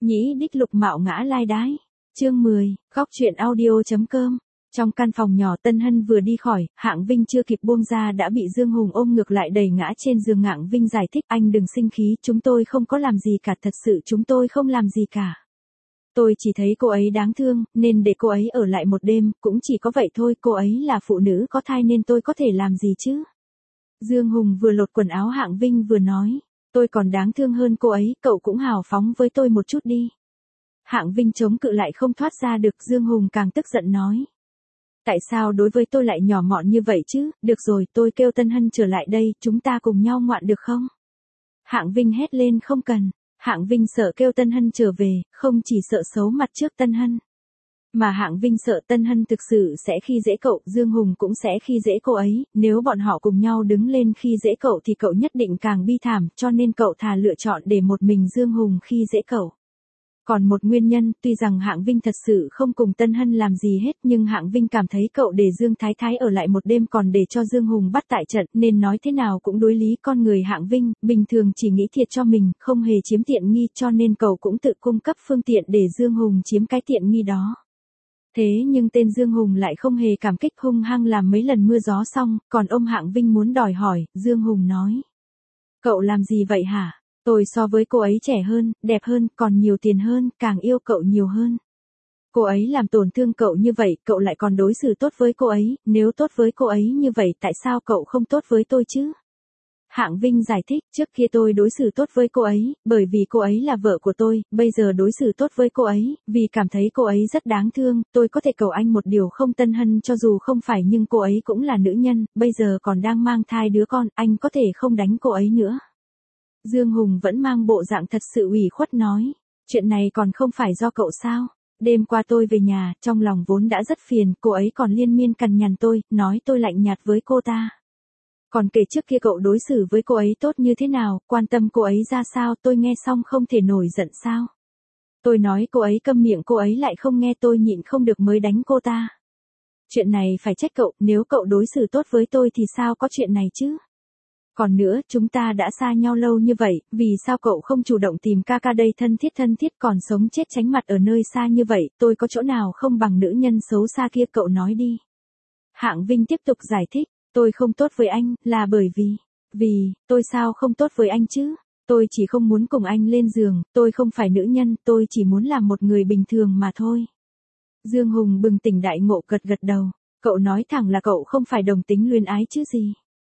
Nhĩ đích lục mạo ngã lai đái. Chương 10, góc truyện audio.com. Trong căn phòng nhỏ Tân Hân vừa đi khỏi, Hạng Vinh chưa kịp buông ra đã bị Dương Hùng ôm ngược lại đẩy ngã trên giường. Hạng Vinh giải thích, anh đừng sinh khí, chúng tôi không có làm gì cả, thật sự chúng tôi không làm gì cả. Tôi chỉ thấy cô ấy đáng thương, nên để cô ấy ở lại một đêm, cũng chỉ có vậy thôi, cô ấy là phụ nữ có thai nên tôi có thể làm gì chứ. Dương Hùng vừa lột quần áo Hạng Vinh vừa nói, tôi còn đáng thương hơn cô ấy, cậu cũng hào phóng với tôi một chút đi. Hạng Vinh chống cự lại không thoát ra được, Dương Hùng càng tức giận nói. Tại sao đối với tôi lại nhỏ mọn như vậy chứ, được rồi tôi kêu Tân Hân trở lại đây, chúng ta cùng nhau ngoạn được không? Hạng Vinh hét lên không cần, Hạng Vinh sợ kêu Tân Hân trở về, không chỉ sợ xấu mặt trước Tân Hân. Mà Hạng Vinh sợ Tân Hân thực sự sẽ khi dễ cậu, Dương Hùng cũng sẽ khi dễ cô ấy, nếu bọn họ cùng nhau đứng lên khi dễ cậu thì cậu nhất định càng bi thảm, cho nên cậu thà lựa chọn để một mình Dương Hùng khi dễ cậu. Còn một nguyên nhân, tuy rằng Hạng Vinh thật sự không cùng Tân Hân làm gì hết nhưng Hạng Vinh cảm thấy cậu để Dương Thái Thái ở lại một đêm còn để cho Dương Hùng bắt tại trận nên nói thế nào cũng đối lý con người Hạng Vinh, bình thường chỉ nghĩ thiệt cho mình, không hề chiếm tiện nghi cho nên cậu cũng tự cung cấp phương tiện để Dương Hùng chiếm cái tiện nghi đó. Thế nhưng tên Dương Hùng lại không hề cảm kích, hung hăng làm mấy lần mưa gió xong, còn ông Hạng Vinh muốn đòi hỏi, Dương Hùng nói. Cậu làm gì vậy hả? Tôi so với cô ấy trẻ hơn, đẹp hơn, còn nhiều tiền hơn, càng yêu cậu nhiều hơn. Cô ấy làm tổn thương cậu như vậy, cậu lại còn đối xử tốt với cô ấy, nếu tốt với cô ấy như vậy tại sao cậu không tốt với tôi chứ? Hạng Vinh giải thích, trước kia tôi đối xử tốt với cô ấy, bởi vì cô ấy là vợ của tôi, bây giờ đối xử tốt với cô ấy, vì cảm thấy cô ấy rất đáng thương, tôi có thể cầu anh một điều không Tân Hân cho dù không phải nhưng cô ấy cũng là nữ nhân, bây giờ còn đang mang thai đứa con, anh có thể không đánh cô ấy nữa. Dương Hùng vẫn mang bộ dạng thật sự ủy khuất nói, chuyện này còn không phải do cậu sao? Đêm qua tôi về nhà, trong lòng vốn đã rất phiền, cô ấy còn liên miên cằn nhằn tôi, nói tôi lạnh nhạt với cô ta. Còn kể trước kia cậu đối xử với cô ấy tốt như thế nào, quan tâm cô ấy ra sao, tôi nghe xong không thể nổi giận sao? Tôi nói cô ấy câm miệng, cô ấy lại không nghe, tôi nhịn không được mới đánh cô ta. Chuyện này phải trách cậu, nếu cậu đối xử tốt với tôi thì sao có chuyện này chứ? Còn nữa, chúng ta đã xa nhau lâu như vậy, vì sao cậu không chủ động tìm ca ca đây, thân thiết còn sống chết tránh mặt ở nơi xa như vậy, tôi có chỗ nào không bằng nữ nhân xấu xa kia, cậu nói đi. Hạng Vinh tiếp tục giải thích, tôi không tốt với anh, là bởi vì, tôi sao không tốt với anh chứ? Tôi chỉ không muốn cùng anh lên giường, tôi không phải nữ nhân, tôi chỉ muốn làm một người bình thường mà thôi. Dương Hùng bừng tỉnh đại ngộ gật đầu, cậu nói thẳng là cậu không phải đồng tính luyến ái chứ gì.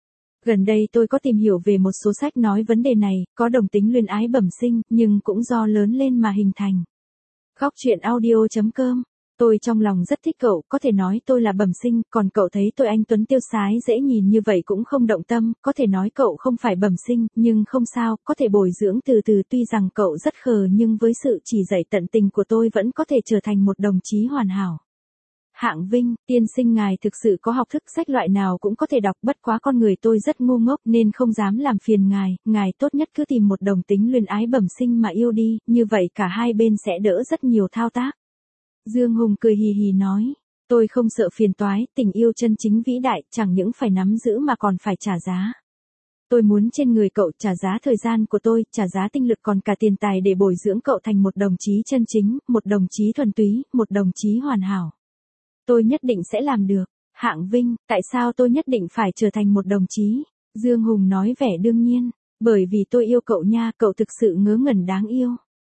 Gần đây tôi có tìm hiểu về một số sách nói vấn đề này, có đồng tính luyến ái bẩm sinh, nhưng cũng do lớn lên mà hình thành. Góc truyện audio.com. Tôi trong lòng rất thích cậu, có thể nói tôi là bẩm sinh, còn cậu thấy tôi anh tuấn tiêu sái dễ nhìn như vậy cũng không động tâm, có thể nói cậu không phải bẩm sinh, nhưng không sao, có thể bồi dưỡng từ từ, tuy rằng cậu rất khờ nhưng với sự chỉ dạy tận tình của tôi vẫn có thể trở thành một đồng chí hoàn hảo. Hạng Vinh, tiên sinh ngài thực sự có học thức, sách loại nào cũng có thể đọc, bất quá con người tôi rất ngu ngốc nên không dám làm phiền ngài tốt nhất cứ tìm một đồng tính luyến ái bẩm sinh mà yêu đi, như vậy cả hai bên sẽ đỡ rất nhiều thao tác. Dương Hùng cười hì hì nói, tôi không sợ phiền toái, tình yêu chân chính vĩ đại, chẳng những phải nắm giữ mà còn phải trả giá. Tôi muốn trên người cậu trả giá thời gian của tôi, trả giá tinh lực còn cả tiền tài để bồi dưỡng cậu thành một đồng chí chân chính, một đồng chí thuần túy, một đồng chí hoàn hảo. Tôi nhất định sẽ làm được. Hạng Vinh, tại sao tôi nhất định phải trở thành một đồng chí? Dương Hùng nói vẻ đương nhiên, bởi vì tôi yêu cậu nha, cậu thực sự ngớ ngẩn đáng yêu.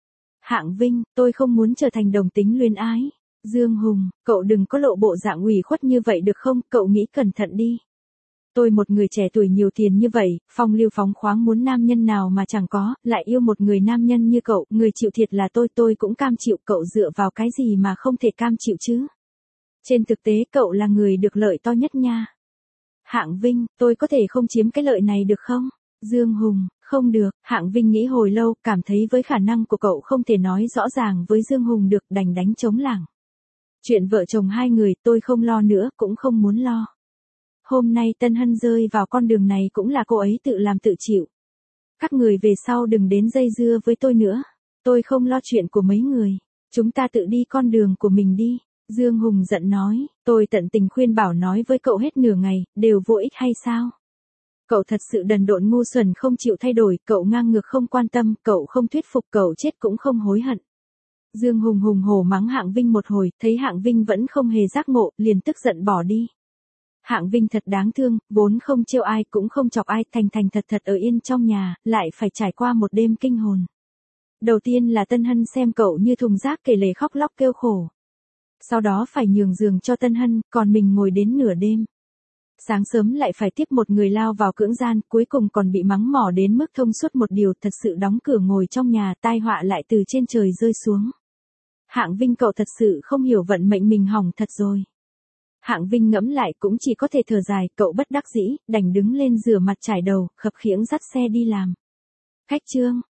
Hạng Vinh, tôi không muốn trở thành đồng tính luyến ái. Dương Hùng, cậu đừng có lộ bộ dạng ủy khuất như vậy được không, cậu nghĩ cẩn thận đi. Tôi một người trẻ tuổi nhiều tiền như vậy, phong lưu phóng khoáng muốn nam nhân nào mà chẳng có, lại yêu một người nam nhân như cậu, người chịu thiệt là tôi cũng cam chịu, cậu dựa vào cái gì mà không thể cam chịu chứ? Trên thực tế cậu là người được lợi to nhất nha. Hạng Vinh, tôi có thể không chiếm cái lợi này được không? Dương Hùng, không được. Hạng Vinh nghĩ hồi lâu, cảm thấy với khả năng của cậu không thể nói rõ ràng với Dương Hùng được, đành đánh trống lảng. Chuyện vợ chồng hai người tôi không lo nữa, cũng không muốn lo. Hôm nay Tân Hân rơi vào con đường này cũng là cô ấy tự làm tự chịu. Các người về sau đừng đến dây dưa với tôi nữa. Tôi không lo chuyện của mấy người. Chúng ta tự đi con đường của mình đi. Dương Hùng giận nói, tôi tận tình khuyên bảo nói với cậu hết nửa ngày, đều vô ích hay sao? Cậu thật sự đần độn ngu xuẩn không chịu thay đổi, cậu ngang ngược không quan tâm, cậu không thuyết phục, cậu chết cũng không hối hận. Dương Hùng hùng hổ mắng Hạng Vinh một hồi, thấy Hạng Vinh vẫn không hề giác ngộ, liền tức giận bỏ đi. Hạng Vinh thật đáng thương, vốn không trêu ai cũng không chọc ai, thành thành thật thật ở yên trong nhà, lại phải trải qua một đêm kinh hồn. Đầu tiên là Tân Hân xem cậu như thùng rác kể lể khóc lóc kêu khổ. Sau đó phải nhường giường cho Tân Hân, còn mình ngồi đến nửa đêm. Sáng sớm lại phải tiếp một người lao vào cưỡng gian, cuối cùng còn bị mắng mỏ đến mức thông suốt một điều, thật sự đóng cửa ngồi trong nhà, tai họa lại từ trên trời rơi xuống. Hạng Vinh cậu thật sự không hiểu vận mệnh mình hỏng thật rồi. Hạng Vinh ngẫm lại cũng chỉ có thể thở dài, cậu bất đắc dĩ, đành đứng lên rửa mặt trải đầu, khập khiễng dắt xe đi làm. Khách Trương,